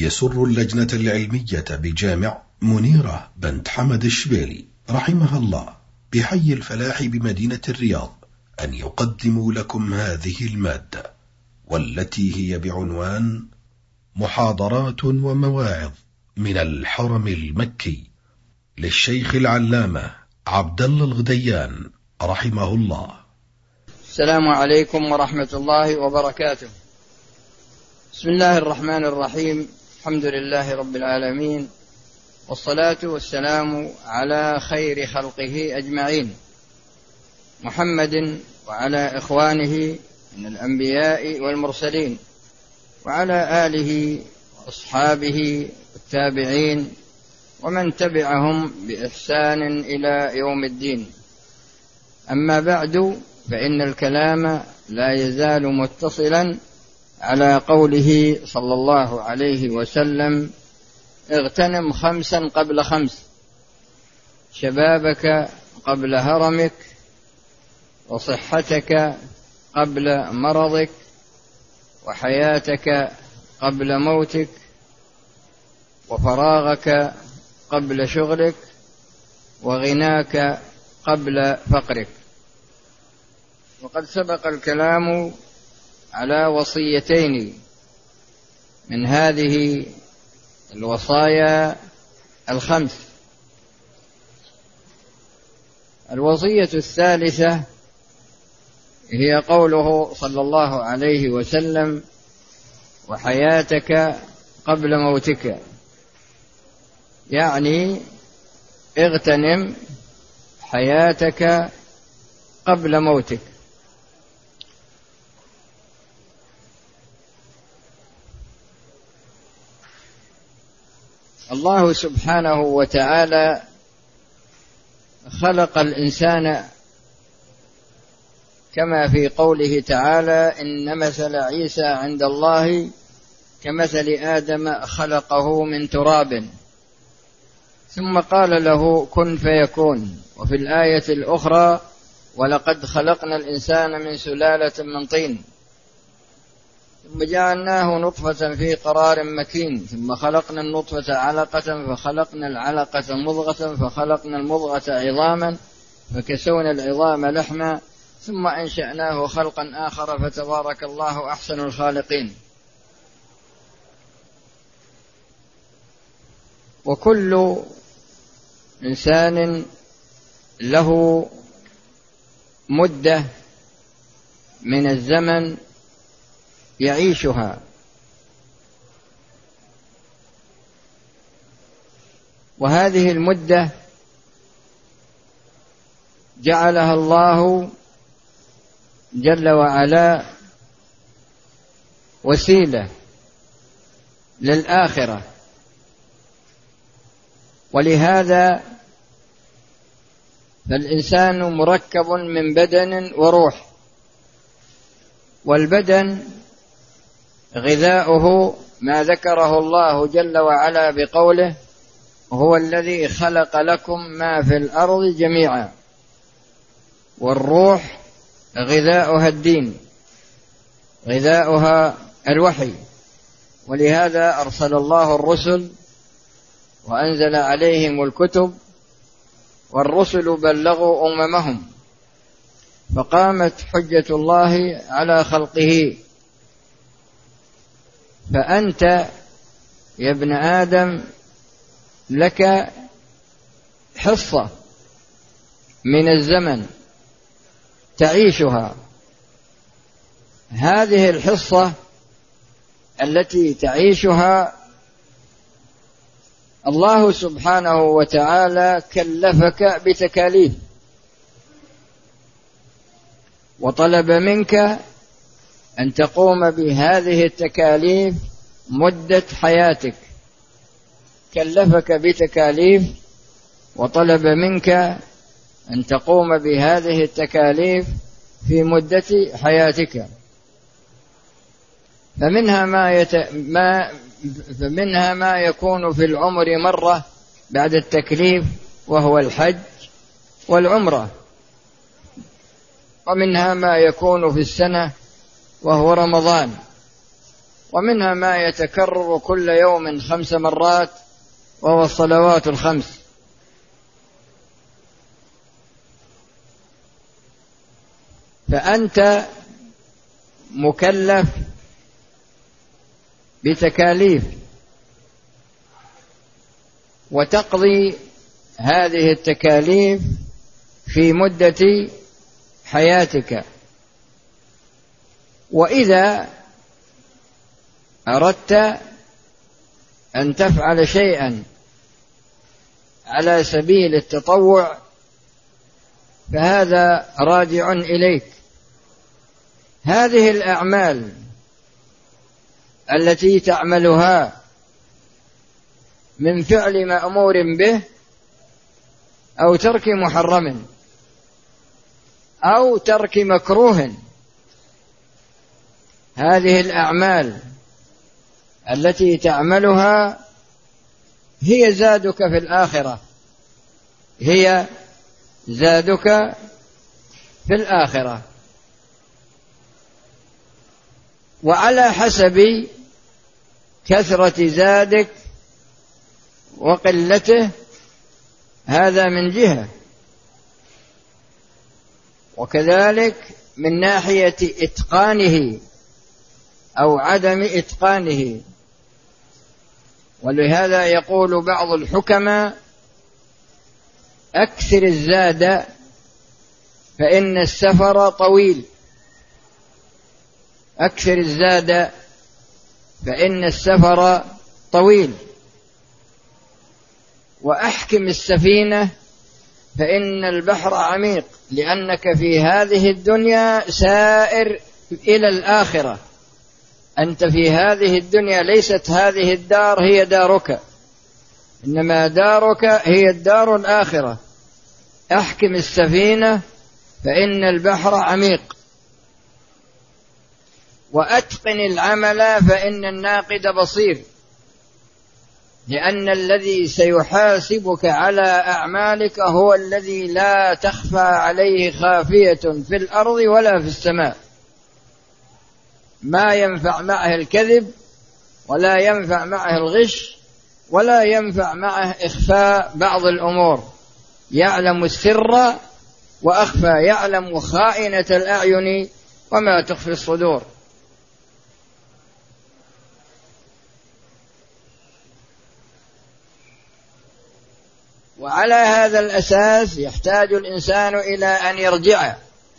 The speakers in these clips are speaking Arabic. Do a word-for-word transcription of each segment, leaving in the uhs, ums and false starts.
يسر اللجنة العلمية بجامع منيرة بنت حمد الشبيلي رحمها الله بحي الفلاح بمدينة الرياض أن يقدموا لكم هذه المادة، والتي هي بعنوان محاضرات ومواعظ من الحرم المكي للشيخ العلامة عبد الله الغديان رحمه الله. السلام عليكم ورحمة الله وبركاته. بسم الله الرحمن الرحيم. الحمد لله رب العالمين، والصلاة والسلام على خير خلقه أجمعين، محمد وعلى إخوانه من الأنبياء والمرسلين، وعلى آله وأصحابه والتابعين ومن تبعهم بإحسان إلى يوم الدين. أما بعد، فإن الكلام لا يزال متصلا على قوله صلى الله عليه وسلم: اغتنم خمسا قبل خمس، شبابك قبل هرمك، وصحتك قبل مرضك، وحياتك قبل موتك، وفراغك قبل شغلك، وغناك قبل فقرك. وقد سبق الكلام على وصيتين من هذه الوصايا الخمس. الوصية الثالثة هي قوله صلى الله عليه وسلم: وحياتك قبل موتك، يعني اغتنم حياتك قبل موتك. الله سبحانه وتعالى خلق الإنسان كما في قوله تعالى: إن مثل عيسى عند الله كمثل آدم خلقه من تراب ثم قال له كن فيكون. وفي الآية الأخرى: ولقد خلقنا الإنسان من سلالة من طين ثم جعلناه نطفة في قرار مكين ثم خلقنا النطفة علقة فخلقنا العلقة مضغة فخلقنا المضغة عظاما فكسونا العظام لحما ثم أنشأناه خلقا آخر فتبارك الله أحسن الخالقين. وكل إنسان له مدة من الزمن يعيشها، وهذه المدة جعلها الله جل وعلا وسيلة للآخرة. ولهذا فالإنسان مركب من بدن وروح، والبدن غذاؤه ما ذكره الله جل وعلا بقوله: هو الذي خلق لكم ما في الأرض جميعا. والروح غذاؤها الدين، غذاؤها الوحي، ولهذا أرسل الله الرسل وأنزل عليهم الكتب، والرسل بلغوا أممهم، فقامت حجة الله على خلقه. فأنت يا ابن آدم لك حصة من الزمن تعيشها. هذه الحصة التي تعيشها الله سبحانه وتعالى كلفك بتكاليف، وطلب منك أن تقوم بهذه التكاليف مدة حياتك. كلفك بتكاليف وطلب منك أن تقوم بهذه التكاليف في مدة حياتك. فمنها ما, يت... ما... فمنها ما يكون في العمر مرة بعد التكليف وهو الحج والعمرة، ومنها ما يكون في السنة وهو رمضان، ومنها ما يتكرر كل يوم خمس مرات وهو الصلوات الخمس. فأنت مكلف بتكاليف وتقضي هذه التكاليف في مدة حياتك. وإذا أردت أن تفعل شيئا على سبيل التطوع فهذا راجع إليك. هذه الأعمال التي تعملها من فعل مأمور به أو ترك محرم أو ترك مكروه، هذه الأعمال التي تعملها هي زادك في الآخرة، هي زادك في الآخرة. وعلى حسب كثرة زادك وقلته هذا من جهة، وكذلك من ناحية إتقانه أو عدم إتقانه. ولهذا يقول بعض الحكماء: أكثر الزاد فإن السفر طويل، أكثر الزاد فإن السفر طويل، وأحكم السفينة فإن البحر عميق، لأنك في هذه الدنيا سائر إلى الآخرة. أنت في هذه الدنيا ليست هذه الدار هي دارك، إنما دارك هي الدار الآخرة. أحكم السفينة فإن البحر عميق، وأتقن العمل فإن الناقد بصير، لأن الذي سيحاسبك على أعمالك هو الذي لا تخفى عليه خافية في الأرض ولا في السماء، ما ينفع معه الكذب ولا ينفع معه الغش ولا ينفع معه إخفاء بعض الأمور. يعلم السر وأخفى، يعلم خائنة الأعين وما تخفي الصدور. وعلى هذا الأساس يحتاج الإنسان إلى أن يرجع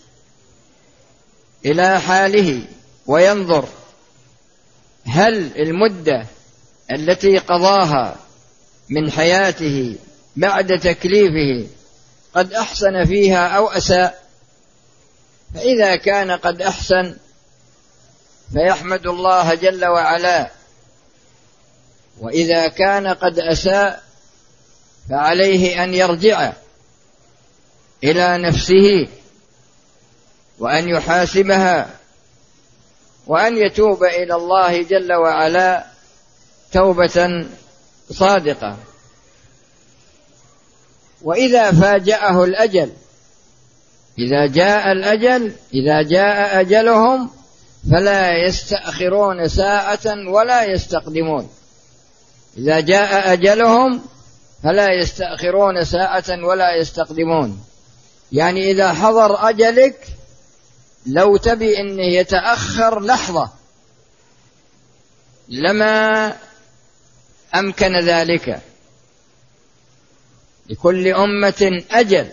إلى حاله وينظر هل المدة التي قضاها من حياته بعد تكليفه قد أحسن فيها أو أساء. فإذا كان قد أحسن فيحمد الله جل وعلا، وإذا كان قد أساء فعليه أن يرجع إلى نفسه وأن يحاسبها وأن يتوب إلى الله جل وعلا توبة صادقة. وإذا فاجأه الأجل، إذا جاء الأجل، إذا جاء أجلهم فلا يستأخرون ساعة ولا يستقدمون. إذا جاء أجلهم فلا يستأخرون ساعة ولا يستقدمون. يعني إذا حضر أجلك لو تبي أنه يتأخر لحظة لما أمكن ذلك. لكل أمة أجل،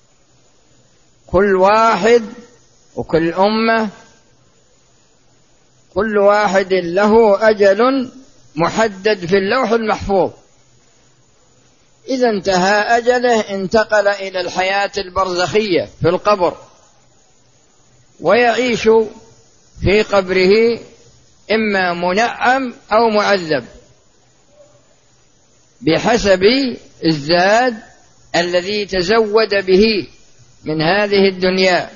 كل واحد وكل أمة كل واحد له أجل محدد في اللوح المحفوظ. إذا انتهى أجله انتقل إلى الحياة البرزخية في القبر، ويعيش في قبره إما منعم أو معذب بحسب الزاد الذي تزود به من هذه الدنيا.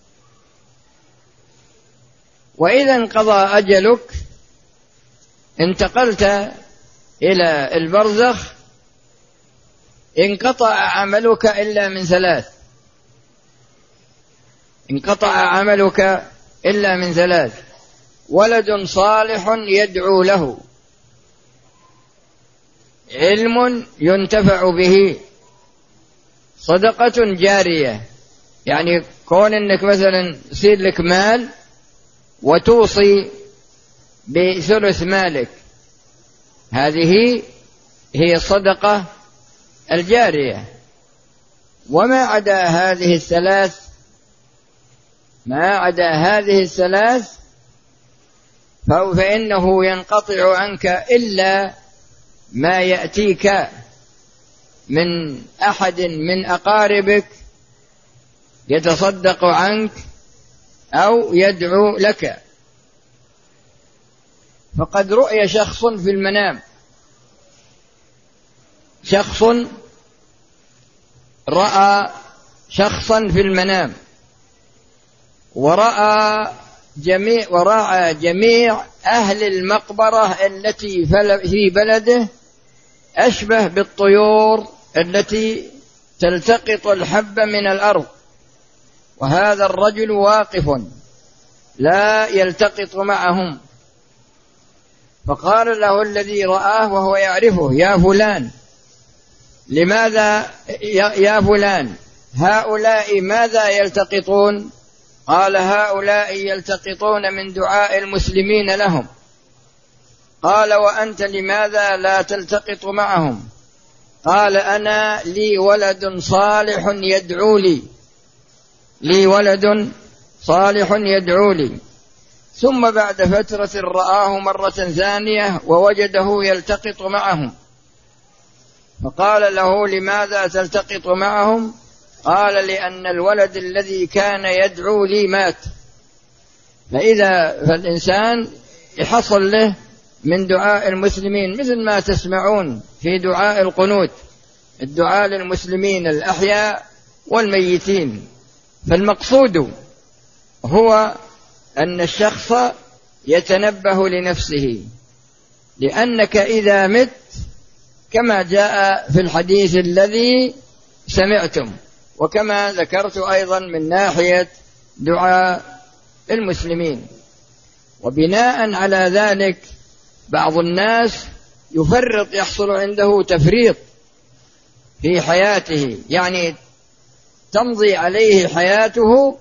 وإذا انقضى أجلك انتقلت إلى البرزخ، انقطع عملك إلا من ثلاث، انقطع عملك إلا من ثلاث: ولد صالح يدعو له، علم ينتفع به، صدقة جارية. يعني كون انك مثلا يصير لك مال وتوصي بثلث مالك، هذه هي الصدقة الجارية. وما عدا هذه الثلاث ما عدا هذه الثلاث فإنه ينقطع عنك إلا ما يأتيك من أحد من أقاربك يتصدق عنك أو يدعو لك. فقد رؤي شخص في المنام، شخص رأى شخصا في المنام ورأى جميع ورأى جميع أهل المقبرة التي في بلده أشبه بالطيور التي تلتقط الحب من الأرض، وهذا الرجل واقف لا يلتقط معهم. فقال له الذي رآه وهو يعرفه: يا فلان، لماذا يا فلان هؤلاء ماذا يلتقطون؟ قال: هؤلاء يلتقطون من دعاء المسلمين لهم. قال: وأنت لماذا لا تلتقط معهم؟ قال: أنا لي ولد صالح يدعو لي لي ولد صالح يدعو لي. ثم بعد فترة رآه مرة ثانية ووجده يلتقط معهم، فقال له: لماذا تلتقط معهم؟ قال: لأن الولد الذي كان يدعو لي مات. فإذا فالإنسان يحصل له من دعاء المسلمين مثل ما تسمعون في دعاء القنوت، الدعاء للمسلمين الأحياء والميتين. فالمقصود هو أن الشخص يتنبه لنفسه، لأنك إذا مت كما جاء في الحديث الذي سمعتم، وكما ذكرت أيضا من ناحية دعاء المسلمين. وبناء على ذلك بعض الناس يفرط، يحصل عنده تفريط في حياته، يعني تمضي عليه حياته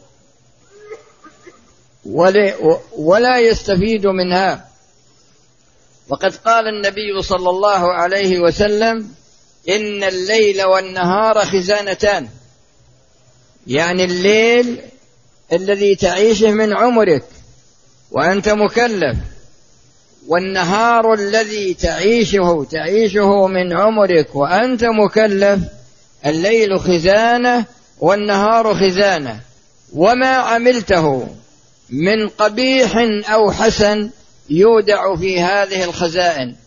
ولا يستفيد منها. وقد قال النبي صلى الله عليه وسلم: إن الليل والنهار خزانتان، يعني الليل الذي تعيشه من عمرك وأنت مكلف، والنهار الذي تعيشه تعيشه من عمرك وأنت مكلف. الليل خزانة والنهار خزانة، وما عملته من قبيح أو حسن يودع في هذه الخزائن.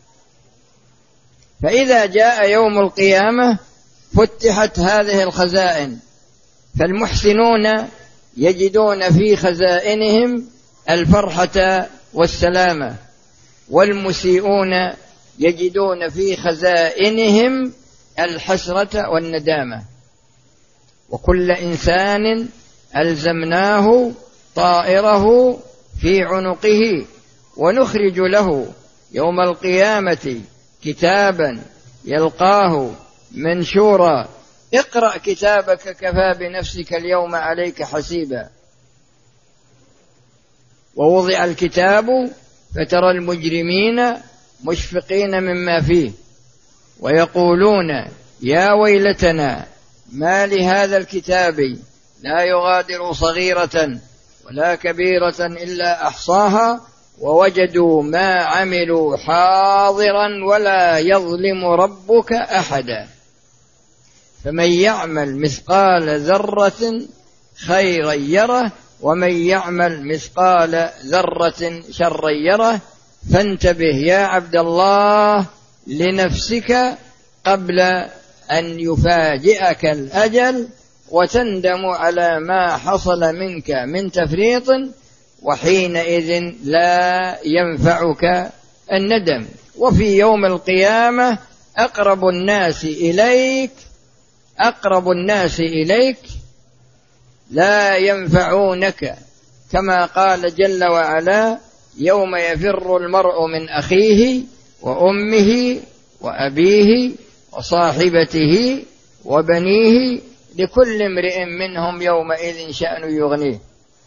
فإذا جاء يوم القيامة فتحت هذه الخزائن، فالمحسنون يجدون في خزائنهم الفرحة والسلامة، والمسيئون يجدون في خزائنهم الحسرة والندامة. وكل إنسان ألزمناه طائره في عنقه ونخرج له يوم القيامة كتابا يلقاه منشورا: اقرأ كتابك كفى بنفسك اليوم عليك حسيبا. ووضع الكتاب فترى المجرمين مشفقين مما فيه ويقولون: يا ويلتنا ما لهذا الكتاب لا يغادر صغيرة ولا كبيرة إلا أحصاها ووجدوا ما عملوا حاضرا ولا يظلم ربك أحدا. فمن يعمل مثقال ذرة خيرا يره ومن يعمل مثقال ذرة شرا يره. فانتبه يا عبد الله لنفسك قبل أن يفاجئك الأجل وتندم على ما حصل منك من تفريط، وحينئذ لا ينفعك الندم. وفي يوم القيامة أقرب الناس إليك أقرب الناس إليك لا ينفعونك، كما قال جل وعلا: يوم يفر المرء من أخيه وأمه وأبيه وصاحبته وبنيه لكل امرئ منهم يومئذ شأن يغنيه.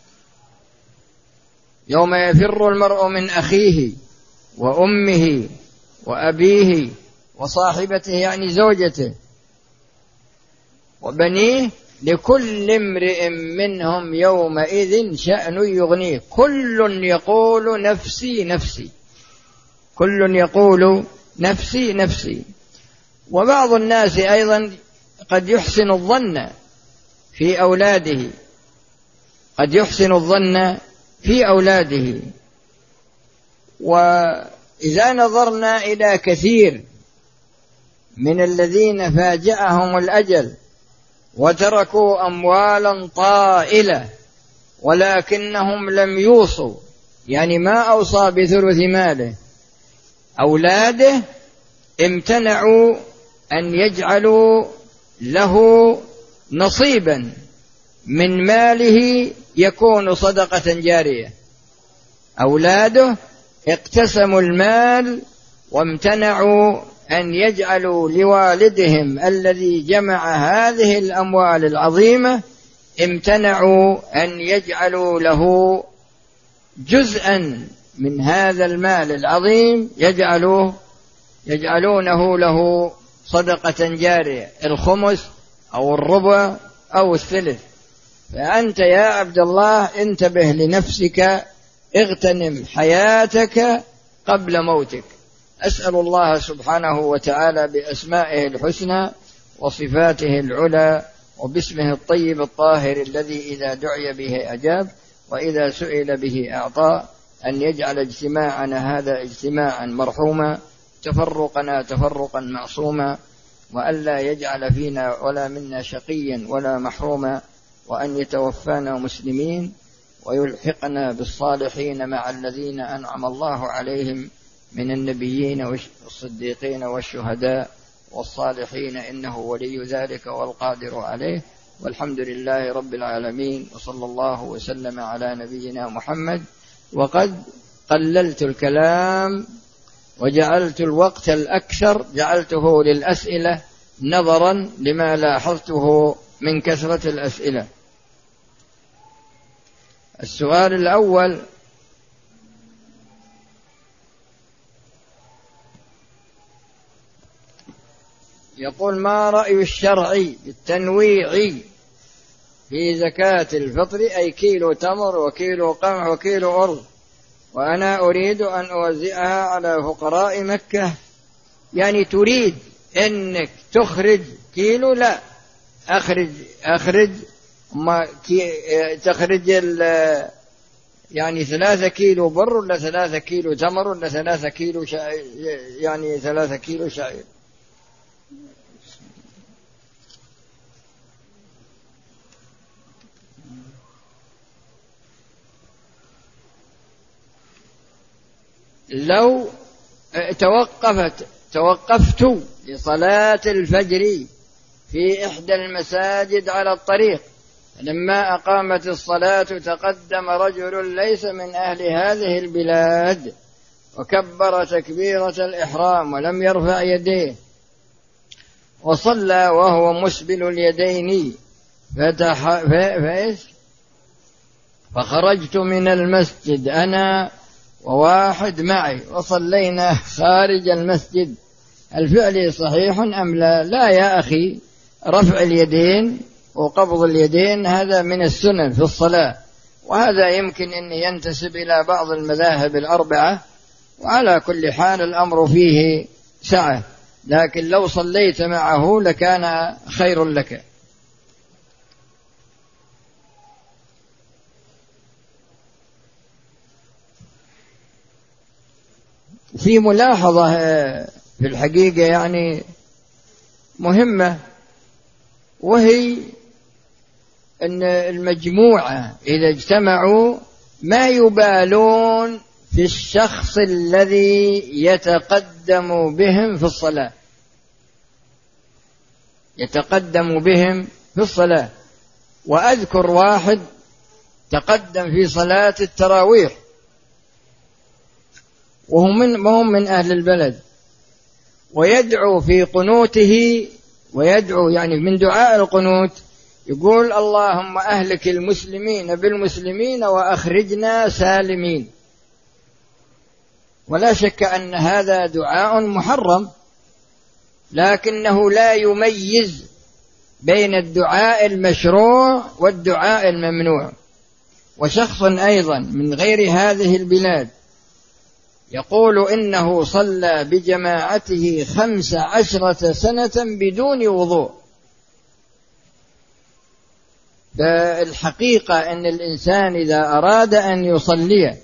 يوم يفر المرء من أخيه وأمه وأبيه وصاحبته يعني زوجته وبنيه لكل امرئ منهم يومئذ شأن يغنيه. كل يقول نفسي نفسي، كل يقول نفسي نفسي. وبعض الناس أيضا قد يحسن الظن في أولاده، قد يحسن الظن في أولاده. وإذا نظرنا إلى كثير من الذين فاجأهم الأجل وتركوا أموالا طائلة ولكنهم لم يوصوا، يعني ما أوصى بثلث ماله، أولاده امتنعوا أن يجعلوا له نصيبا من ماله يكون صدقة جارية. أولاده اقتسموا المال وامتنعوا أن يجعلوا لوالدهم الذي جمع هذه الأموال العظيمة، امتنعوا أن يجعلوا له جزءا من هذا المال العظيم يجعلوه يجعلونه له صدقة جارية، الخمس أو الربع أو الثلث. فأنت يا عبد الله انتبه لنفسك، اغتنم حياتك قبل موتك. أسأل الله سبحانه وتعالى بأسمائه الحسنى وصفاته العلى وباسمه الطيب الطاهر الذي إذا دعي به أجاب وإذا سئل به أعطى، أن يجعل اجتماعنا هذا اجتماعا مرحوما، تفرقنا تفرقا معصوما، وألا يجعل فينا ولا منا شقيا ولا محروما، وأن يتوفانا مسلمين ويلحقنا بالصالحين مع الذين أنعم الله عليهم من النبيين والصديقين والشهداء والصالحين، إنه ولي ذلك والقادر عليه. والحمد لله رب العالمين، وصلى الله وسلم على نبينا محمد. وقد قللت الكلام وجعلت الوقت الأكثر جعلته للأسئلة نظرا لما لاحظته من كثرة الأسئلة. السؤال الأول: يقول: ما رأي الشرع بالتنويع في زكاة الفطر، أي كيلو تمر وكيلو قمح وكيلو أرز، وأنا أريد أن أوزعها على فقراء مكة؟ يعني تريد أنك تخرج كيلو؟ لا، أخرج أخرج ما كي تخرج يعني ثلاثة كيلو بر ولا ثلاثة كيلو تمر ولا ثلاثة كيلو شعير، يعني ثلاثة كيلو شعير. لو توقفت توقفت لصلاة الفجر في إحدى المساجد على الطريق، لما أقامت الصلاة تقدم رجل ليس من أهل هذه البلاد وكبر تكبيرة الإحرام ولم يرفع يديه وصلى وهو مسبل اليدين، فتح فإيش فخرجت من المسجد أنا وواحد معي وصلينا خارج المسجد، الفعل صحيح أم لا؟ لا يا أخي، رفع اليدين وقبض اليدين هذا من السنن في الصلاة، وهذا يمكن أن ينتسب إلى بعض المذاهب الأربعة، وعلى كل حال الأمر فيه سعة، لكن لو صليت معه لكان خير لك. في ملاحظة في الحقيقة يعني مهمة، وهي أن المجموعة إذا اجتمعوا ما يبالون في الشخص الذي يتقدم بهم في الصلاة، يتقدم بهم في الصلاة. وأذكر واحد تقدم في صلاة التراويح وهم من, وهم من أهل البلد، ويدعو في قنوته، ويدعو يعني من دعاء القنوت يقول اللهم أهلك المسلمين بالمسلمين وأخرجنا سالمين. ولا شك أن هذا دعاء محرم، لكنه لا يميز بين الدعاء المشروع والدعاء الممنوع. وشخص أيضا من غير هذه البلاد يقول إنه صلى بجماعته خمس عشرة سنة بدون وضوء. فالحقيقة أن الإنسان إذا أراد أن يصلي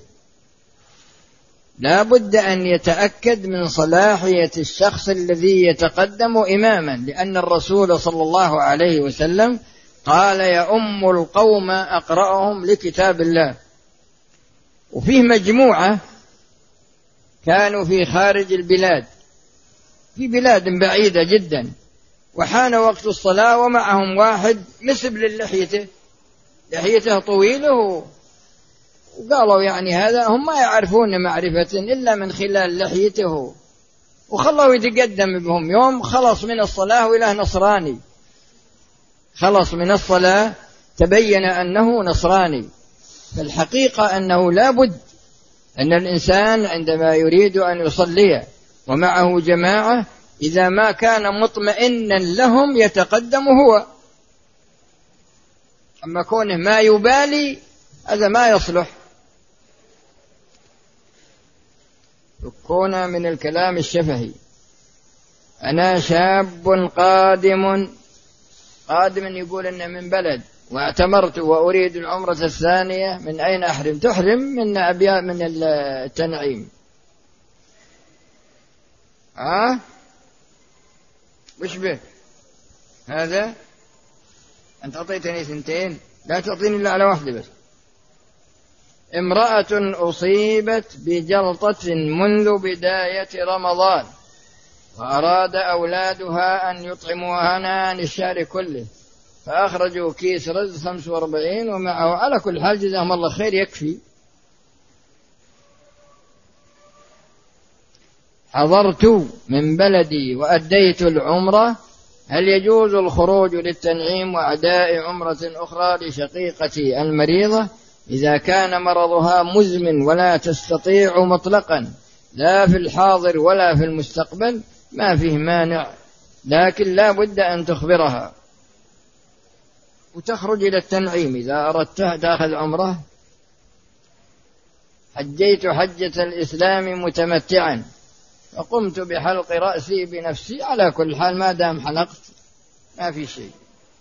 لا بد أن يتأكد من صلاحية الشخص الذي يتقدم إماما، لأن الرسول صلى الله عليه وسلم قال يا أم القوم أقرأهم لكتاب الله. وفيه مجموعة كانوا في خارج البلاد، في بلاد بعيدة جدا، وحان وقت الصلاة ومعهم واحد مسبل لحيته، لحيته طويلة، وقالوا يعني هذا هم ما يعرفون معرفة إلا من خلال لحيته، وخلوا يتقدم بهم. يوم خلص من الصلاة وإله نصراني، خلص من الصلاة تبين أنه نصراني. فالحقيقة أنه لا بد أن الإنسان عندما يريد أن يصلي ومعه جماعة إذا ما كان مطمئنا لهم يتقدم هو. أما كونه ما يبالي هذا ما يصلح. يكون من الكلام الشفهي. أنا شاب قادم، قادم يقول إن من بلد واعتمرت وأريد العمرة الثانية، من أين أحرم؟ تحرم من أبيات من التنعيم. ها وش به هذا؟ أنت أعطيتني ثنتين، لا تعطيني إلا على واحدة بس. امرأة أصيبت بجلطة منذ بداية رمضان، وأراد أولادها أن يطعموها عن الشهر كله، فأخرجوا كيس رز خمس وأربعين ومعه. على كل حال جزاهم الله خير، يكفي. حضرت من بلدي وأديت العمرة، هل يجوز الخروج للتنعيم وأداء عمرة أخرى لشقيقتي المريضة إذا كان مرضها مزمن ولا تستطيع مطلقا لا في الحاضر ولا في المستقبل؟ ما فيه مانع، لكن لا بد أن تخبرها وتخرج إلى التنعيم إذا أردت تأخذ عمره. حجيت حجة الإسلام متمتعا فقمت بحلق رأسي بنفسي. على كل حال ما دام حلقت ما في شيء،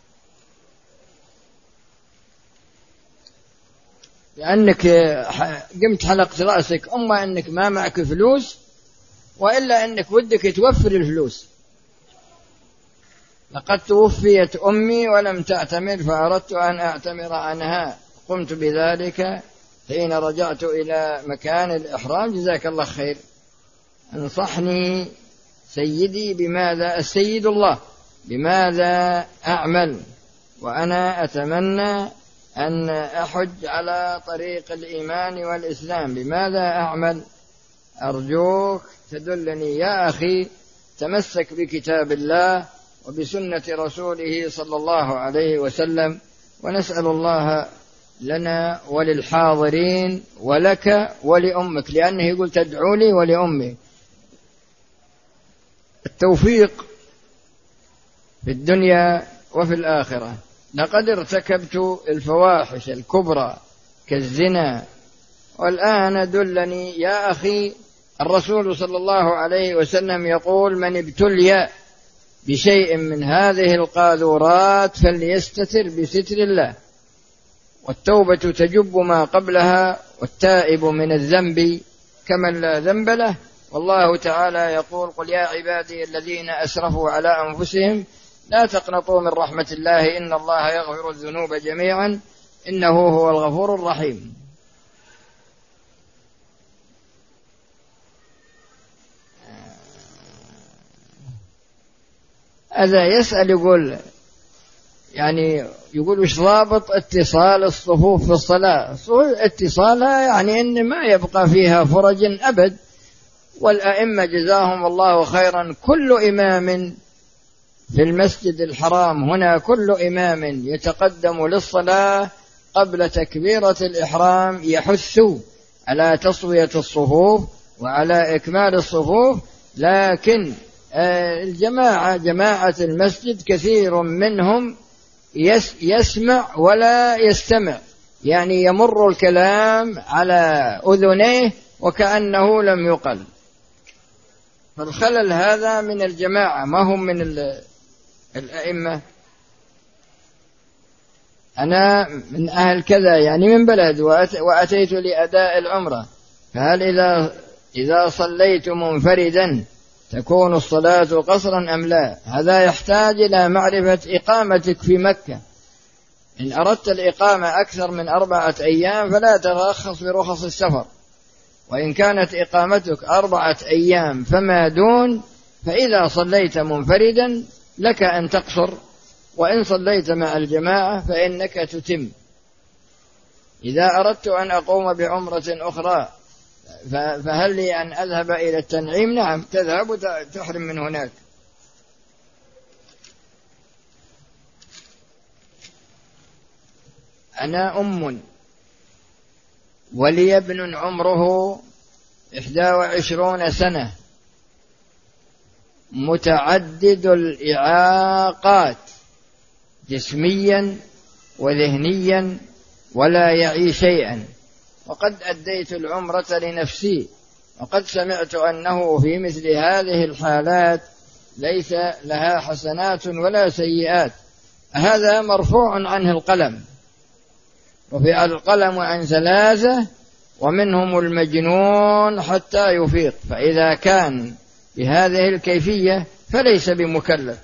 لأنك قمت حلقت رأسك، أما أنك ما معك فلوس وإلا أنك ودك توفر الفلوس. لقد توفيت أمي ولم تعتمر فأردت أن أعتمر عنها، قمت بذلك حين رجعت إلى مكان الإحرام. جزاك الله خير. انصحني سيدي بماذا، السيد الله، بماذا أعمل وأنا أتمنى أن أحج على طريق الإيمان والإسلام، بماذا أعمل؟ أرجوك تدلني يا أخي. تمسك بكتاب الله وبسنة رسوله صلى الله عليه وسلم، ونسأل الله لنا وللحاضرين ولك ولأمك، لأنه يقول تدعو لي ولأمي التوفيق في الدنيا وفي الآخرة. لقد ارتكبت الفواحش الكبرى كالزنا، والآن دلني يا أخي. الرسول صلى الله عليه وسلم يقول من ابتلي بشيء من هذه القاذورات فليستتر بستر الله، والتوبة تجب ما قبلها، والتائب من الذنب كمن لا ذنب له. والله تعالى يقول قل يا عبادي الذين أسرفوا على أنفسهم لا تقنطوا من رحمة الله إن الله يغفر الذنوب جميعا إنه هو الغفور الرحيم. هذا يسأل يقول يعني يقول وش ضابط اتصال الصفوف في الصلاة؟ اتصالها يعني إن ما يبقى فيها فرج أبد، والأئمة جزاهم الله خيرا، كل إمام في المسجد الحرام هنا، كل إمام يتقدم للصلاة قبل تكبيرة الإحرام يحث على تصوية الصفوف وعلى إكمال الصفوف، لكن الجماعة جماعة المسجد كثير منهم يسمع ولا يستمع، يعني يمر الكلام على أذنيه وكأنه لم يقل. فالخلل هذا من الجماعة، ما هم من الأئمة. أنا من أهل كذا، يعني من بلد، وأتيت لأداء العمرة، فهل إذا إذا صليت منفردا تكون الصلاة قصرا أم لا؟ هذا يحتاج إلى معرفة إقامتك في مكة. إن أردت الإقامة أكثر من أربعة أيام فلا ترخص برخص السفر، وإن كانت إقامتك أربعة أيام فما دون، فإذا صليت منفردا لك أن تقصر، وإن صليت مع الجماعة فإنك تتم. إذا أردت أن أقوم بعمرة أخرى فهل لي أن أذهب إلى التنعيم؟ نعم، تذهب وتحرم من هناك. أنا أم ولي ابن عمره إحدى وعشرون سنة متعدد الإعاقات جسميا وذهنيا ولا يعي شيئا، وقد أديت العمرة لنفسي، وقد سمعت أنه في مثل هذه الحالات ليس لها حسنات ولا سيئات. هذا مرفوع عنه القلم، رفع القلم عن ثلاثة ومنهم المجنون حتى يفيق، فإذا كان بهذه الكيفية فليس بمكلف.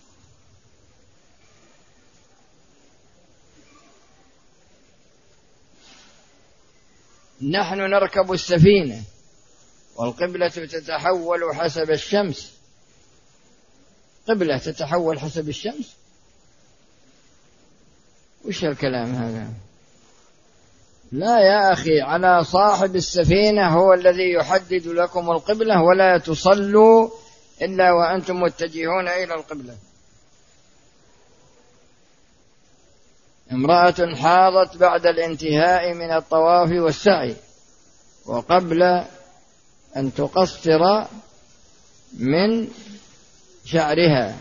نحن نركب السفينة والقبلة تتحول حسب الشمس. قبلة تتحول حسب الشمس؟ وش الكلام هذا؟ لا يا أخي، على صاحب السفينة هو الذي يحدد لكم القبلة، ولا تصلوا إلا وأنتم متجهون إلى القبلة. امرأة حاضت بعد الانتهاء من الطواف والسعي وقبل أن تقصر من شعرها،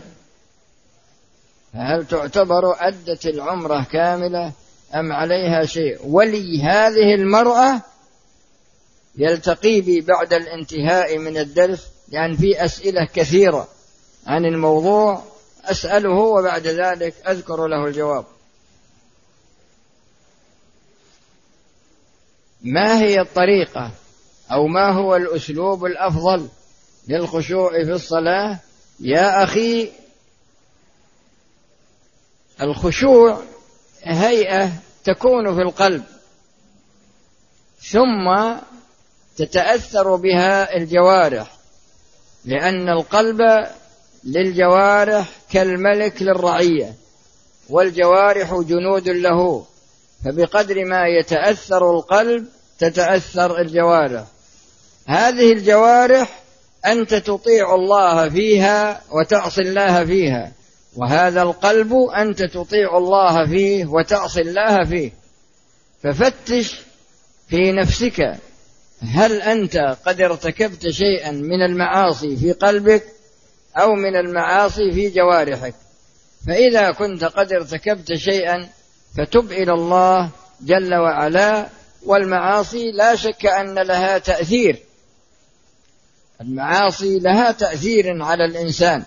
هل تعتبر أدت العمرة كاملة أم عليها شيء؟ ولي هذه المرأة يلتقي بي بعد الانتهاء من الدرس، لأن في أسئلة كثيرة عن الموضوع أسأله وبعد ذلك أذكر له الجواب. ما هي الطريقة أو ما هو الأسلوب الأفضل للخشوع في الصلاة؟ يا أخي، الخشوع هيئة تكون في القلب ثم تتأثر بها الجوارح، لأن القلب للجوارح كالملك للرعية، والجوارح جنود له، فبقدر ما يتأثر القلب تتأثر الجوارح. هذه الجوارح أنت تطيع الله فيها وتعصي الله فيها، وهذا القلب أنت تطيع الله فيه وتعصي الله فيه. ففتش في نفسك، هل أنت قد ارتكبت شيئا من المعاصي في قلبك أو من المعاصي في جوارحك؟ فإذا كنت قد ارتكبت شيئا فتب إلى الله جل وعلا. والمعاصي لا شك أن لها تأثير، المعاصي لها تأثير على الإنسان،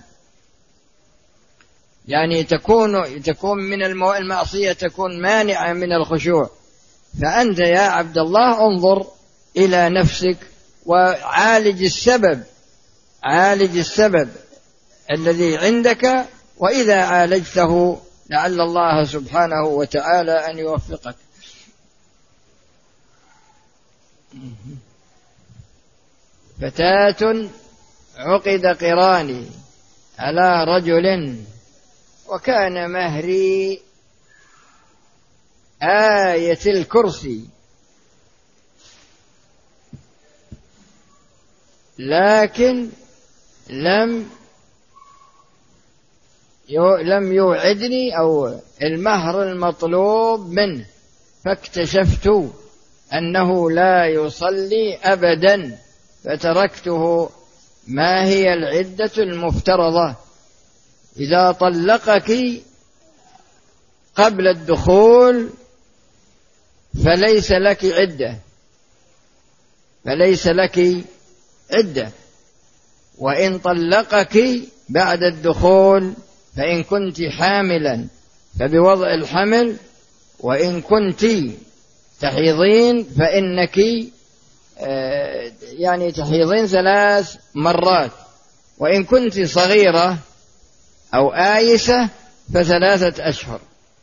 يعني تكون تكون من المعصية تكون مانعة من الخشوع. فأنت يا عبد الله انظر إلى نفسك وعالج السبب، عالج السبب الذي عندك، وإذا عالجته لعل الله سبحانه وتعالى أن يوفقك. فتاة عقد قراني على رجل وكان مهري آية الكرسي. لكن لم لم يوعدني أو المهر المطلوب منه، فاكتشفت أنه لا يصلي أبدا فتركته. ما هي العدة المفترضة؟ إذا طلقك قبل الدخول فليس لك عدة، فليس لك عدة. وإن طلقك بعد الدخول فإن كنت حاملا فبوضع الحمل، وإن كنت تحيضين فإنك يعني تحيضين ثلاث مرات، وإن كنت صغيرة أو آيسة فثلاثة أشهر.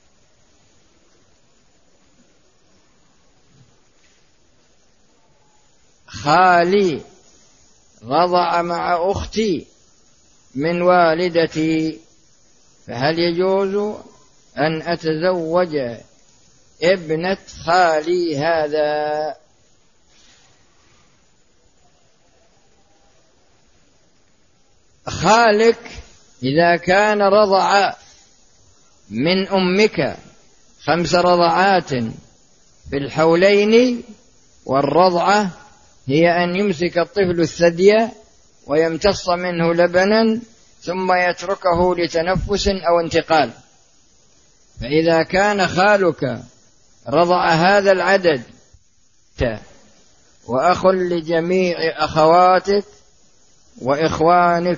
خالي رضع مع أختي من والدتي، فهل يجوز أن أتزوج ابنة خالي هذا؟ خالك إذا كان رضع من أمك خمس رضعات في الحولين، والرضعة هي أن يمسك الطفل الثدي ويمتص منه لبنا ثم يتركه لتنفس أو انتقال، فإذا كان خالك رضع هذا العدد وأخ لجميع أخواتك وإخوانك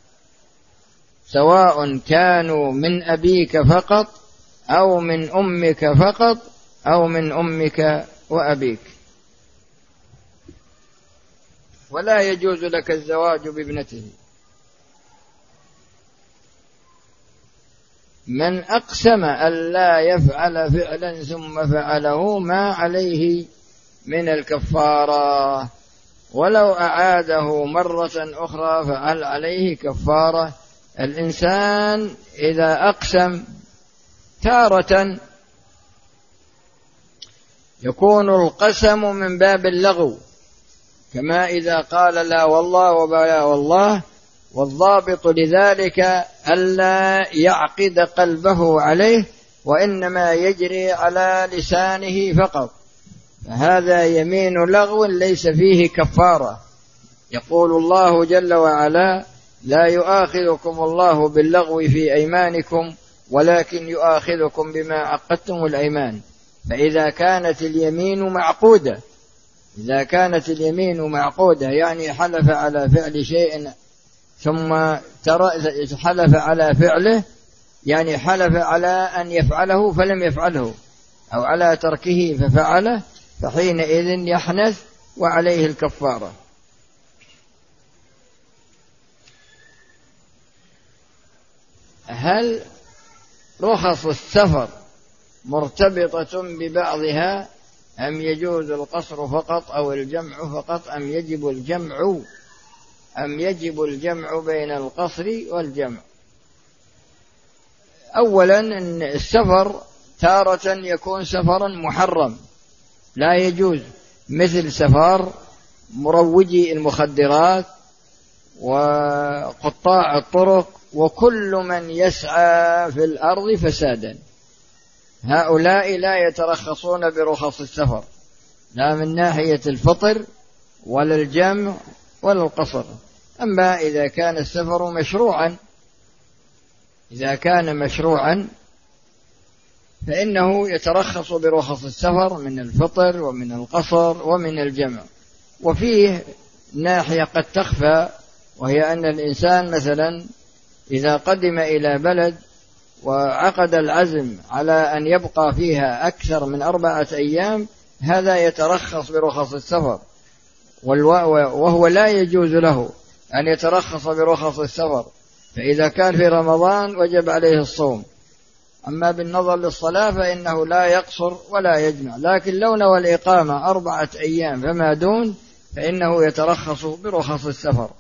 سواء كانوا من أبيك فقط أو من أمك فقط أو من أمك وأبيك، ولا يجوز لك الزواج بابنته. من أقسم ألا يفعل فعلا ثم فعله ما عليه من الكفارة، ولو أعاده مرة أخرى فهل عليه كفارة؟ الإنسان إذا أقسم تارة يكون القسم من باب اللغو، كما إذا قال لا والله وبلا والله، والضابط لذلك ألا يعقد قلبه عليه وإنما يجري على لسانه فقط، فهذا يمين لغو ليس فيه كفارة. يقول الله جل وعلا لا يؤاخذكم الله باللغو في أيمانكم ولكن يؤاخذكم بما عقدتم الأيمان. فإذا كانت اليمين معقودة إذا كانت اليمين معقودة يعني حلف على فعل شيء ثم حلف على فعله، يعني حلف على أن يفعله فلم يفعله أو على تركه ففعله، فحينئذ يحنث وعليه الكفارة. هل رخص السفر مرتبطة ببعضها أم يجوز القصر فقط أو الجمع فقط أم يجب الجمع أم يجب الجمع بين القصر والجمع؟ أولا إن السفر تارة يكون سفرا محرم لا يجوز، مثل سفر مروجي المخدرات وقطاع الطرق وكل من يسعى في الأرض فسادا، هؤلاء لا يترخصون برخص السفر لا من ناحية الفطر ولا الجمع ولا القصر. أما إذا كان السفر مشروعا إذا كان مشروعا فإنه يترخص برخص السفر من الفطر ومن القصر ومن الجمع. وفيه ناحية قد تخفى، وهي أن الإنسان مثلا إذا قدم إلى بلد وعقد العزم على أن يبقى فيها أكثر من أربعة أيام، هذا يترخص برخص السفر، وهو لا يجوز له أن يترخص برخص السفر، فإذا كان في رمضان وجب عليه الصوم. أما بالنظر للصلاة فإنه لا يقصر ولا يجمع، لكن لو نوى الإقامة أربعة أيام فما دون فإنه يترخص برخص السفر.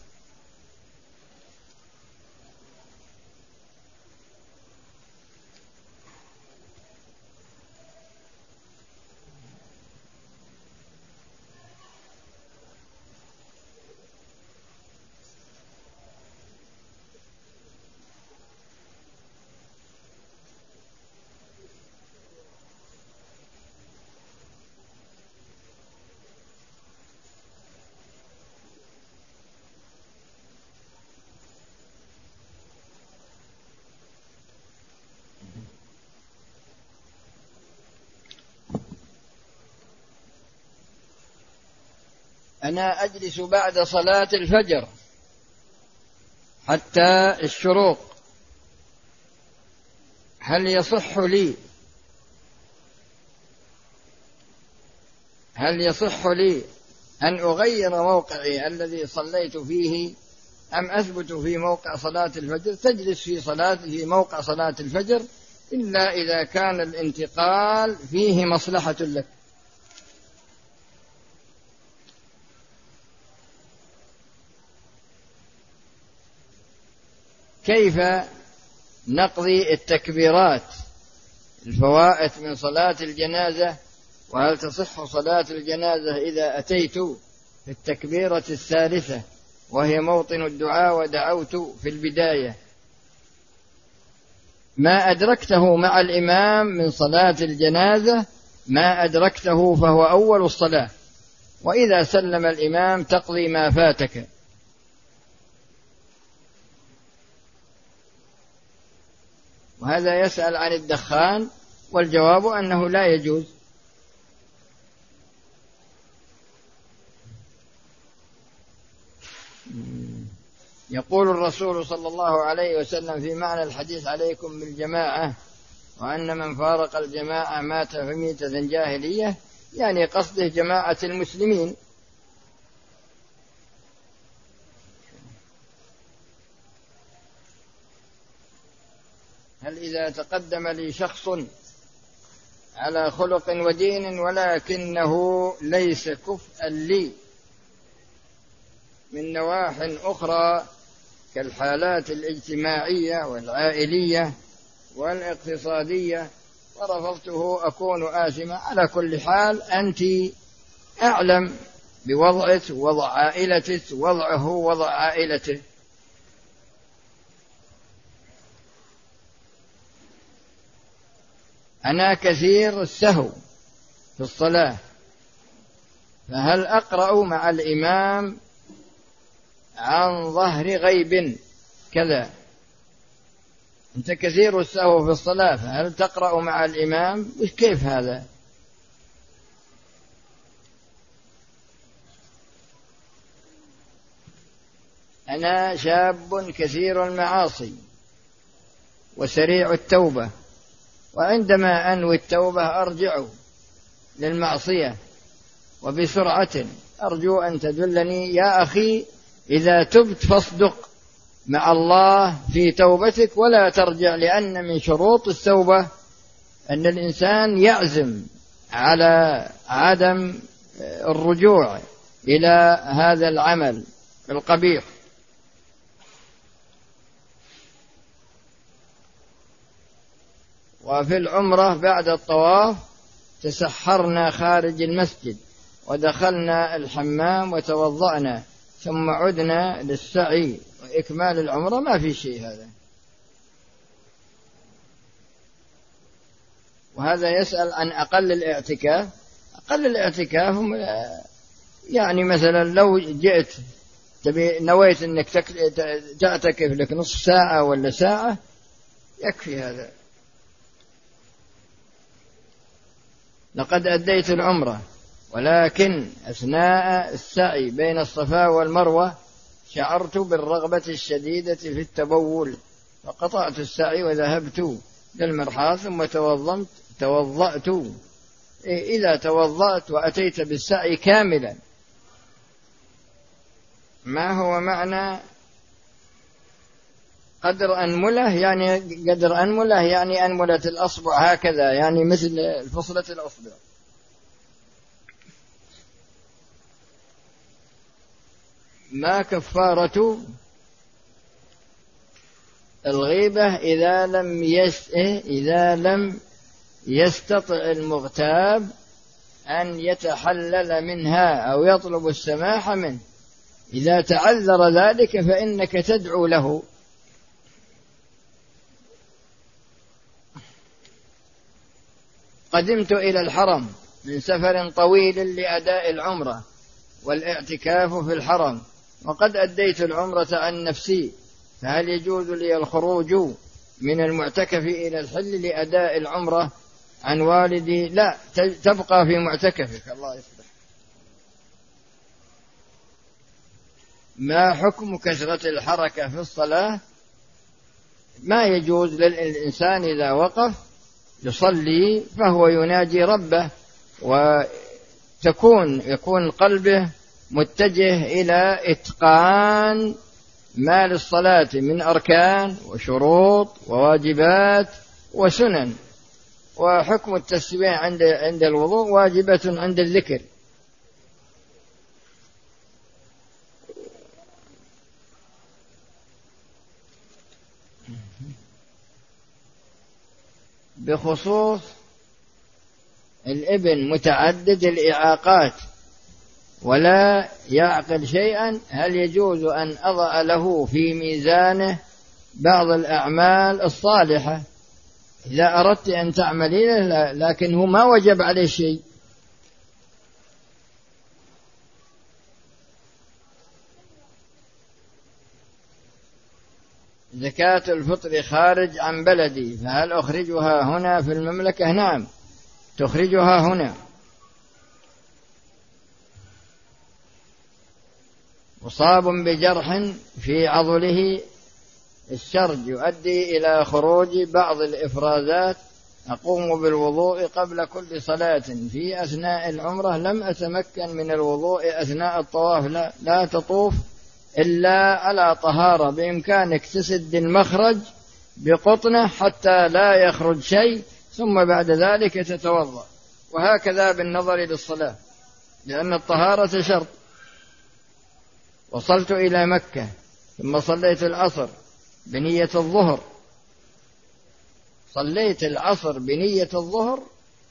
أنا أجلس بعد صلاة الفجر حتى الشروق، هل يصح لي هل يصح لي أن أغير موقعي الذي صليت فيه أم أثبت في موقع صلاة الفجر؟ تجلس في صلاة في موقع صلاة الفجر إلا إذا كان الانتقال فيه مصلحة لك. كيف نقضي التكبيرات الفوائت من صلاة الجنازة؟ وهل تصح صلاة الجنازة إذا أتيت في التكبيرة الثالثة وهي موطن الدعاء ودعوت في البداية؟ ما أدركته مع الإمام من صلاة الجنازة ما أدركته فهو أول الصلاة، وإذا سلم الإمام تقضي ما فاتك. وهذا يسأل عن الدخان، والجواب أنه لا يجوز. يقول الرسول صلى الله عليه وسلم في معنى الحديث: عليكم بالجماعة، وأن من فارق الجماعة مات فميتة جاهلية، يعني قصده جماعة المسلمين. هل إذا تقدم لي شخص على خلق ودين ولكنه ليس كفءا لي من نواح أخرى كالحالات الاجتماعية والعائلية والاقتصادية ورفضته أكون آثما؟ على كل حال أنت أعلم بوضعك ووضع عائلتك، وضعه وضع عائلته. أنا كثير السهو في الصلاة، فهل أقرأ مع الإمام عن ظهر غيب كذا؟ أنت كثير السهو في الصلاة، فهل تقرأ مع الإمام؟ كيف هذا؟ أنا شاب كثير المعاصي وسريع التوبة، وعندما أنوي التوبة أرجع للمعصية وبسرعة. أرجو أن تدلني يا أخي، إذا تبت فاصدق مع الله في توبتك ولا ترجع، لأن من شروط التوبة أن الإنسان يعزم على عدم الرجوع إلى هذا العمل القبيح. وفي العمرة بعد الطواف تسحرنا خارج المسجد ودخلنا الحمام وتوضأنا ثم عدنا للسعي وإكمال العمرة، ما في شيء هذا. وهذا يسأل عن أقل الاعتكاف. أقل الاعتكاف يعني مثلا لو جئت تبي نويت أنك تعتكف لك نصف ساعة ولا ساعة يكفي هذا. لقد أديت العمرة، ولكن أثناء السعي بين الصفا والمروة شعرت بالرغبة الشديدة في التبول، فقطعت السعي وذهبت للمرحاض ثم توضأت توضأت إذا توضأت وأتيت بالسعي كاملا، ما هو معنى قدر أنملة؟ يعني قدر أنملة يعني أنملة الأصبع هكذا، يعني مثل فصلة الأصبع. ما كفارة الغيبة إذا لم يس إذا لم يستطع المغتاب أن يتحلل منها أو يطلب السماح منه؟ إذا تعذر ذلك فإنك تدعو له. قدمت إلى الحرم من سفر طويل لأداء العمرة والاعتكاف في الحرم، وقد أديت العمرة عن نفسي، فهل يجوز لي الخروج من المعتكف إلى الحل لأداء العمرة عن والدي؟ لا، تبقى في معتكفك. الله يصلح. ما حكم كثرة الحركة في الصلاة؟ ما يجوز للإنسان إذا وقف يصلي فهو يناجي ربه، وتكون يكون قلبه متجه إلى إتقان ما للصلاة من أركان وشروط وواجبات وسنن. وحكم التسبيح عند عند الوضوء واجبة عند الذكر. بخصوص الابن متعدد الإعاقات ولا يعقل شيئا، هل يجوز أن أضع له في ميزانه بعض الأعمال الصالحة إذا أردت أن تعملي له، لكن هو ما وجب عليه شيء؟ زكاة الفطر خارج عن بلدي، فهل أخرجها هنا في المملكة؟ نعم، تخرجها هنا. مصاب بجرح في عضله الشرج يؤدي إلى خروج بعض الإفرازات، أقوم بالوضوء قبل كل صلاة في أثناء العمرة، لم أتمكن من الوضوء أثناء الطواف. لا, لا تطوف إلا على طهارة، بإمكانك تسد المخرج بقطنة حتى لا يخرج شيء، ثم بعد ذلك تتوضأ. وهكذا بالنظر للصلاة، لأن الطهارة شرط. وصلت إلى مكة ثم صليت العصر بنية الظهر، صليت العصر بنية الظهر،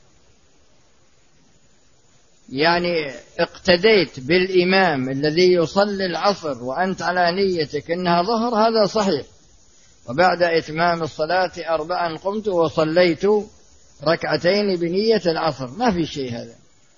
يعني اقتديت بالإمام الذي يصلي العصر وأنت على نيتك إنها ظهر، هذا صحيح. وبعد إتمام الصلاة أربعا قمت وصليت ركعتين بنية العصر، ما في شيء هذا.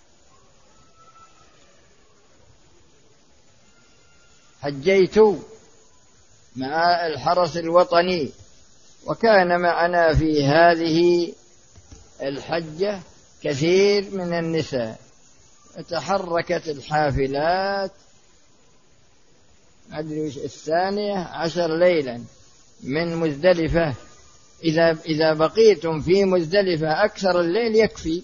حجيت مع الحرس الوطني، وكان معنا في هذه الحجة كثير من النساء، تحركت الحافلات أدري الثانية عشر ليلا من مزدلفة. إذا إذا بقيتم في مزدلفة أكثر الليل يكفي.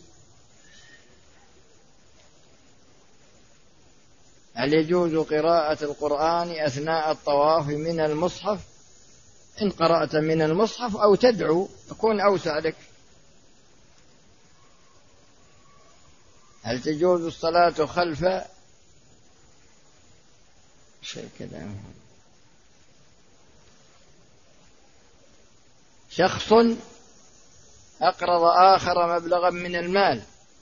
هل يجوز قراءة القرآن أثناء الطواف من المصحف؟ إن قرأت من المصحف أو تدعو يكون أوسع لك. هل تجوز الصلاة خلف شيء كذا؟ شخص أقرض آخر مبلغا من المال،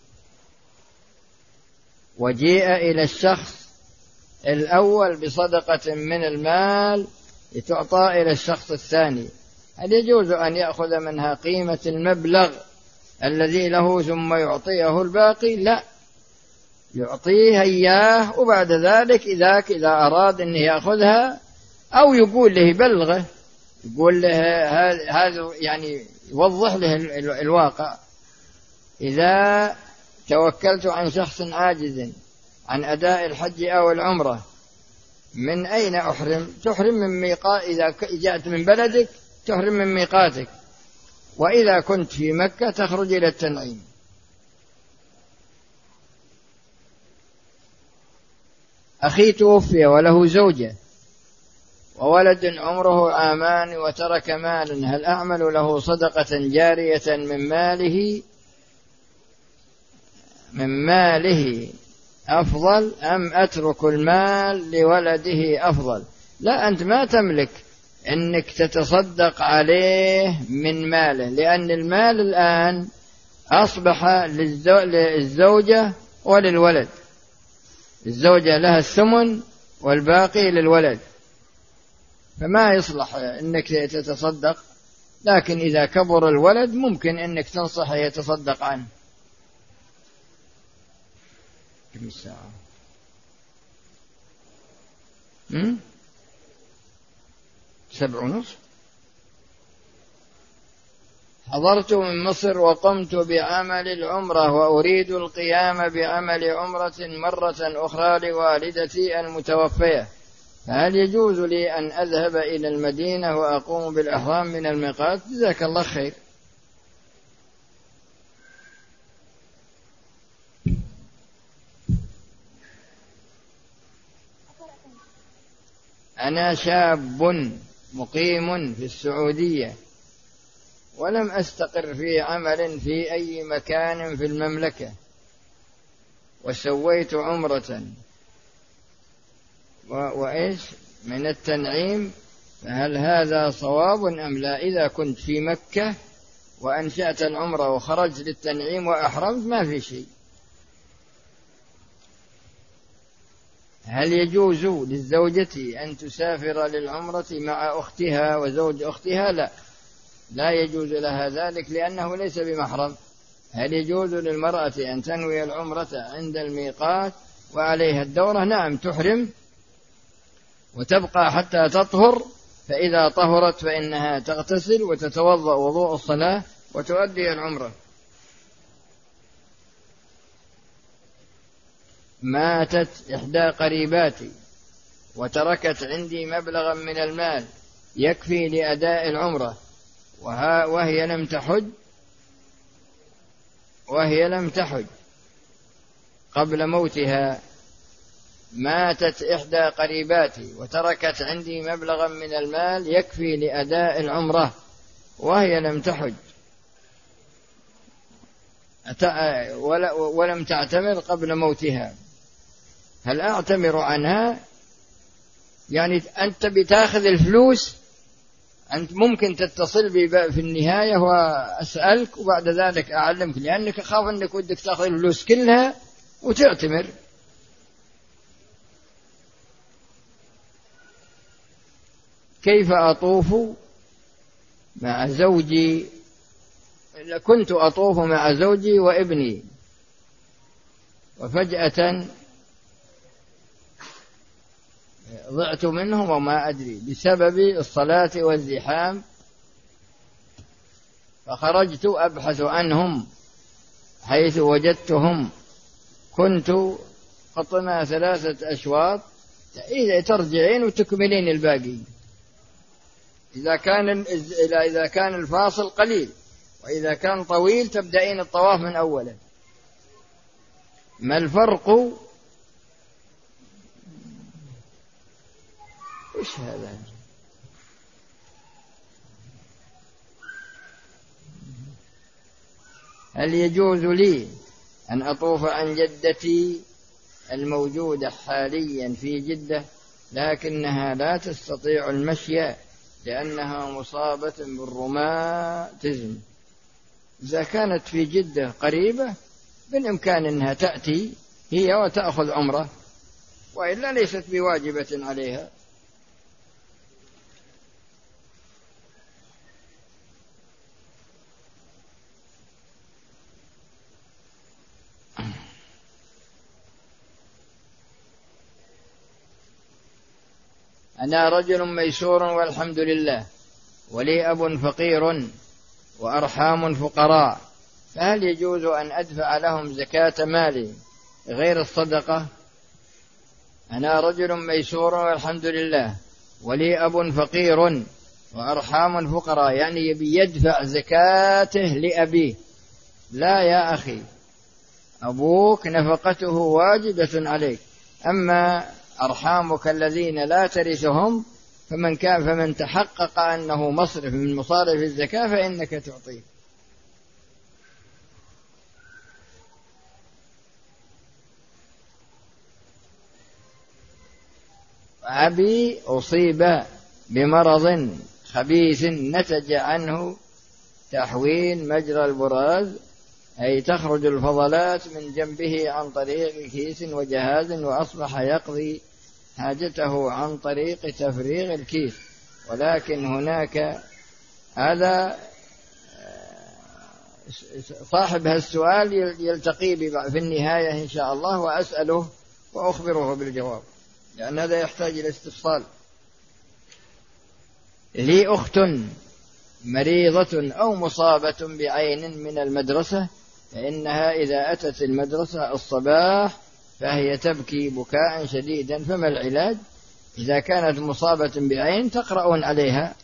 وجيء إلى الشخص الأول بصدقة من المال لتعطى إلى الشخص الثاني، هل يجوز أن يأخذ منها قيمة المبلغ الذي له ثم يعطيه الباقي؟ لا، يعطيه إياه، وبعد ذلك إذا إذا أراد أن يأخذها أو يقول له بلغه، يقول له هذا يعني يوضح له الواقع. إذا توكلت عن شخص عاجز عن أداء الحج أو العمرة، من أين أحرم؟ تحرم من ميقات، إذا جاءت من بلدك تحرم من ميقاتك، وإذا كنت في مكة تخرج إلى التنعيم. أخي توفي وله زوجة وولد عمره عامان وترك مالا، هل أعمل له صدقة جارية من ماله من ماله أفضل أم أترك المال لولده أفضل؟ لا، أنت ما تملك أنك تتصدق عليه من ماله، لأن المال الآن أصبح للزوجة وللولد، الزوجة لها الثمن والباقي للولد، فما يصلح أنك تتصدق. لكن إذا كبر الولد ممكن أنك تنصحه يتصدق عنه. كم الساعة؟ هم؟ سبع ونصف. حضرت من مصر وقمت بعمل العمرة وأريد القيام بعمل عمرة مرة أخرى لوالدتي المتوفية، فهل يجوز لي أن أذهب إلى المدينة وأقوم بالإحرام من الميقات؟ جزاك الله خير. أنا شاب مقيم في السعودية ولم أستقر في عمل في أي مكان في المملكة، وسويت عمرة وإيش من التنعيم، فهل هذا صواب أم لا؟ إذا كنت في مكة وأنشأت العمرة وخرجت للتنعيم وأحرمت ما في شيء. هل يجوز للزوجة أن تسافر للعمرة مع أختها وزوج أختها؟ لا، لا يجوز لها ذلك لأنه ليس بمحرم. هل يجوز للمرأة أن تنوي العمرة عند الميقات وعليها الدورة؟ نعم، تحرم وتبقى حتى تطهر، فإذا طهرت فإنها تغتسل وتتوضأ وضوء الصلاة وتؤدي العمرة. ماتت إحدى قريباتي وتركت عندي مبلغا من المال يكفي لأداء العمرة وهي لم تحج وهي لم تحج قبل موتها. ماتت إحدى قريباتي وتركت عندي مبلغا من المال يكفي لأداء العمرة وهي لم تحج ولم تعتمر قبل موتها، هل أعتمر عنها؟ يعني أنت بتاخذ الفلوس، أنت ممكن تتصل بي في النهاية وأسألك وبعد ذلك أعلمك، لأنك أخاف أنك ودك تأخذ الفلوس كلها وتعتمر. كيف أطوف مع زوجي؟ كنت أطوف مع زوجي وابني وفجأة ضعت منهم وما أدري بسبب الصلاة والزحام، فخرجت أبحث عنهم حيث وجدتهم. كنت قطنا ثلاثة أشواط، إذا ترجعين وتكملين الباقي إذا كان إذا كان الفاصل قليل، وإذا كان طويل تبدأين الطواف من أوله. ما الفرق؟ إيش هذا؟ هل يجوز لي أن أطوف عن جدتي الموجودة حاليا في جدة لكنها لا تستطيع المشي لأنها مصابة بالروماتيزم؟ إذا كانت في جدة قريبة بالإمكان أنها تأتي هي وتأخذ عمرة، وإلا ليست بواجبة عليها. أنا رجل ميسور والحمد لله، ولي أب فقير وأرحام فقراء، فهل يجوز أن أدفع لهم زكاة مالي غير الصدقة؟ أنا رجل ميسور والحمد لله، ولي أب فقير وأرحام فقراء، يعني يبي يدفع زكاته لأبيه. لا يا أخي، أبوك نفقته واجبة عليك، أما أرحامك الذين لا ترثهم فمن كان فمن تحقق أنه مصرف من مصارف الزكاة فإنك تعطيه. أبي أصيب بمرض خبيث نتج عنه تحويل مجرى البراز، أي تخرج الفضلات من جنبه عن طريق كيس وجهاز، وأصبح يقضي حاجته عن طريق تفريغ الكيس. ولكن هناك هذا صاحب هالسؤال يلتقي بي في النهاية إن شاء الله وأسأله وأخبره بالجواب، لأن هذا يحتاج إلى استفصال. لي أخت مريضة أو مصابة بعين من المدرسة، فإنها إذا أتت المدرسة الصباح فهي تبكي بكاء شديدا، فما العلاج؟ إذا كانت مصابة بعين تقرؤون عليها،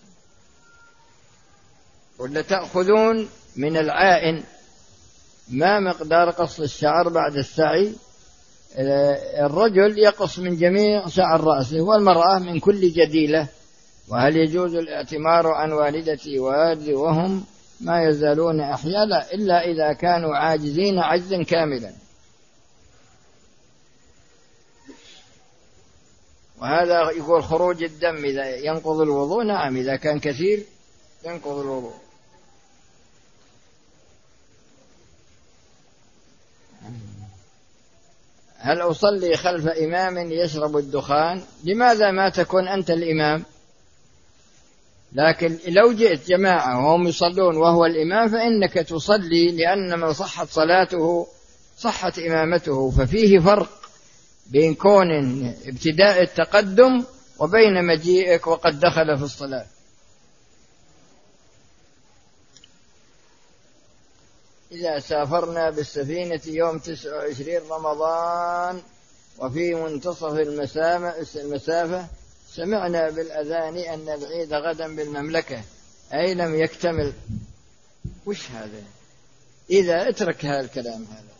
ولا تأخذون من العائن ما مقدار قص الشعر بعد السعي. الرجل يقص من جميع شعر رأسه والمرأة من كل جديلة. وهل يجوز الاعتمار عن والدتي ووالدي وهم ما يزالون أحياء إلا إذا كانوا عاجزين عجزا كاملا؟ وهذا يقول خروج الدم إذا ينقض الوضوء. نعم، إذا كان كثير ينقض الوضوء. هل أصلي خلف إمام يشرب الدخان؟ لماذا ما تكون أنت الإمام؟ لكن لو جئت جماعة وهم يصلون وهو الإمام فإنك تصلي، لأن من صحت صلاته صحت إمامته. ففيه فرق بين كون ابتداء التقدم وبين مجيئك وقد دخل في الصلاة. إذا سافرنا بالسفينة يوم تسعة وعشرين رمضان وفي منتصف المسافة سمعنا بالأذان أن العيد غدا بالمملكة أي لم يكتمل. وش هذا؟ إذا اترك هذا الكلام، هذا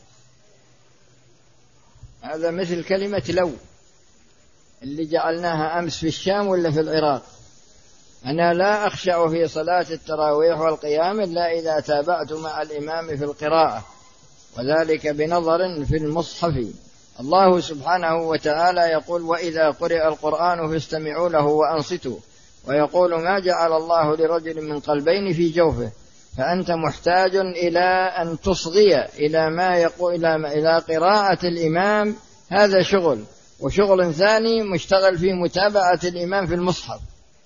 هذا مثل كلمة لو اللي جعلناها أمس في الشام ولا في العراق. أنا لا أخشع في صلاة التراويح والقيام إلا إذا تابعت مع الإمام في القراءة، وذلك بنظر في المصحف. الله سبحانه وتعالى يقول: وإذا قرئ القرآن فاستمعوا له وأنصتوا، ويقول: ما جعل الله لرجل من قلبين في جوفه. فأنت محتاج إلى أن تصغي إلى ما يقول إلى قراءة الإمام. هذا شغل، وشغل ثاني مشتغل في متابعة الإمام في المصحف.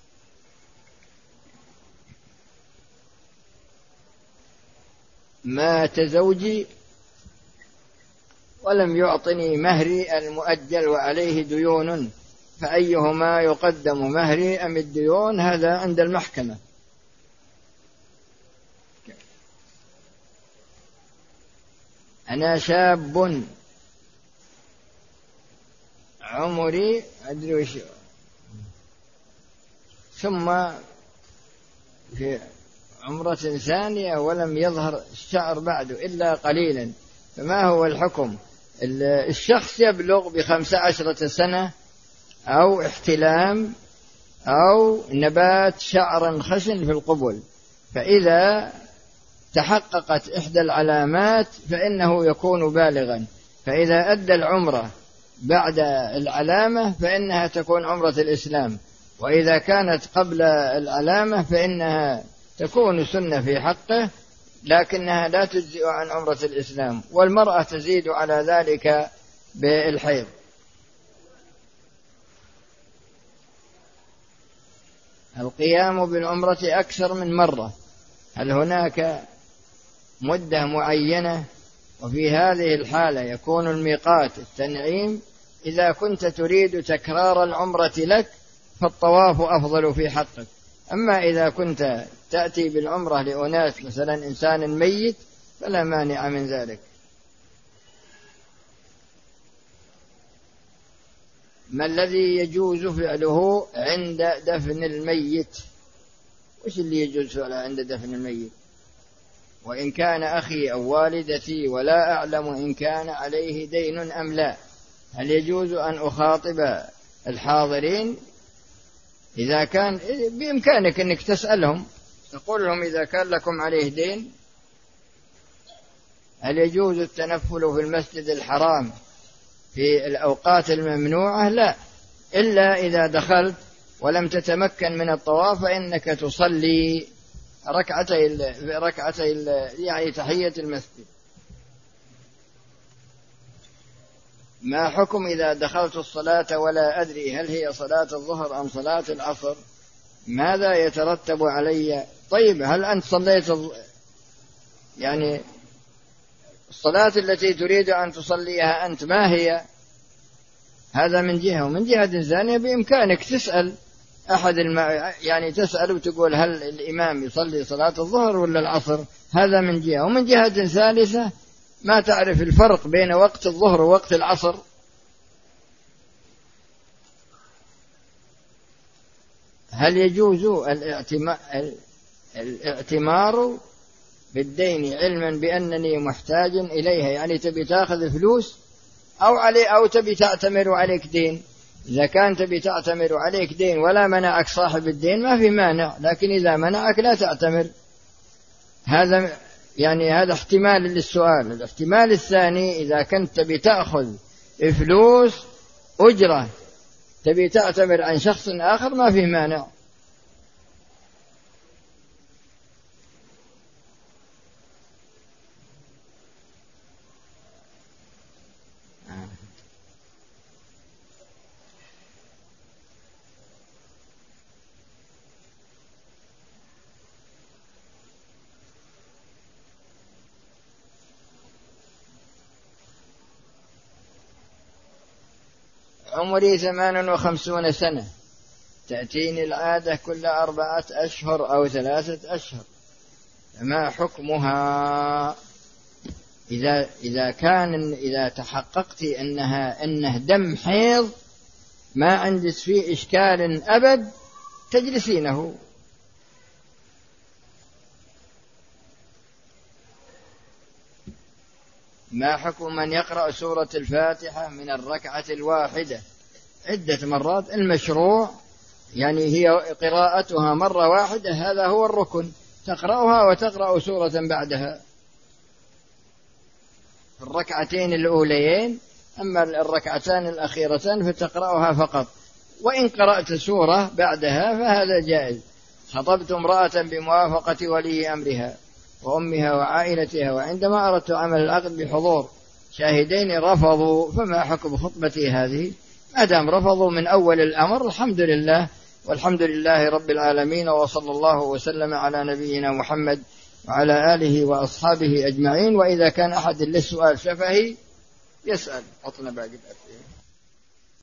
مات زوجي ولم يعطني مهري المؤجل وعليه ديون، فأيهما يقدم، مهري أم الديون؟ هذا عند المحكمة. أنا شاب عمري أدري وش، ثم في عمرة ثانية ولم يظهر الشعر بعد إلا قليلا، فما هو الحكم؟ الشخص يبلغ بخمس عشرة سنة أو احتلام أو نبات شعر خشن في القبل، فإذا تحققت إحدى العلامات فإنه يكون بالغا. فإذا أدى العمرة بعد العلامة فإنها تكون عمرة الإسلام، وإذا كانت قبل العلامة فإنها تكون سنة في حقه، لكنها لا تجزئ عن عمرة الإسلام. والمرأة تزيد على ذلك بالحيض. القيام بالعمرة أكثر من مرة، هل هناك مدة معينة؟ وفي هذه الحالة يكون الميقات التنعيم. إذا كنت تريد تكرار العمرة لك فالطواف أفضل في حقك. أما إذا كنت تأتي بالعمرة لأناس، مثلا إنسان ميت، فلا مانع من ذلك. ما الذي يجوز فعله عند دفن الميت؟ وش اللي يجوز فعله عند دفن الميت؟ وإن كان أخي أو والدتي ولا أعلم إن كان عليه دين أم لا، هل يجوز أن أخاطب الحاضرين؟ إذا كان بإمكانك أنك تسألهم، تقول لهم: إذا كان لكم عليه دين هل يجوز التنفل في المسجد الحرام في الأوقات الممنوعة؟ لا، إلا إذا دخلت ولم تتمكن من الطواف فإنك تصلي ركعتي ركعتي يعني تحية المسجد. ما حكم إذا دخلت الصلاة ولا أدري هل هي صلاة الظهر أم صلاة العصر؟ ماذا يترتب علي؟ طيب، هل أنت صليت يعني الصلاة التي تريد أن تصليها أنت ما هي؟ هذا من جهة. ومن جهة ثانية بإمكانك تسأل أحد الم... يعني تسأل وتقول: هل الإمام يصلي صلاة الظهر ولا العصر؟ هذا من جهة. ومن جهة ثالثة ما تعرف الفرق بين وقت الظهر ووقت العصر. هل يجوز الاعتمار بالدين علما بأنني محتاج إليها، يعني تبي تأخذ فلوس أو علي أو تبي تعتمر عليك دين؟ إذا كان تبي تعتمر عليك دين ولا منعك صاحب الدين ما في مانع، لكن إذا منعك لا تعتمر. هذا يعني هذا احتمال للسؤال. الاحتمال الثاني إذا كنت تبي تأخذ فلوس أجرة تبي تعتمر عن شخص آخر ما في مانع. عمري ثمان وخمسون سنة، تأتيني العادة كل أربعة أشهر أو ثلاثة أشهر، ما حكمها؟ إذا إذا كان إذا تحققت أنها أنه دم حيض ما عندك فيه إشكال أبد تجلسينه. ما حكم من يقرأ سورة الفاتحة من الركعة الواحدة عدة مرات؟ المشروع يعني هي قراءتها مرة واحدة، هذا هو الركن، تقرأها وتقرأ سورة بعدها في الركعتين الأوليين، أما الركعتان الأخيرتان فتقرأها فقط، وإن قرأت سورة بعدها فهذا جائز. خطبت امرأة بموافقة ولي أمرها وأمها وعائلتها، وعندما أردت عمل العقد بحضور شاهدين رفضوا، فما حكم خطبتي هذه؟ ما دام رفضوا من أول الأمر الحمد لله، والحمد لله رب العالمين، وصلى الله وسلم على نبينا محمد وعلى آله وأصحابه أجمعين. وإذا كان أحد للسؤال شفهي يسأل. عطنا باقي الأسئلة.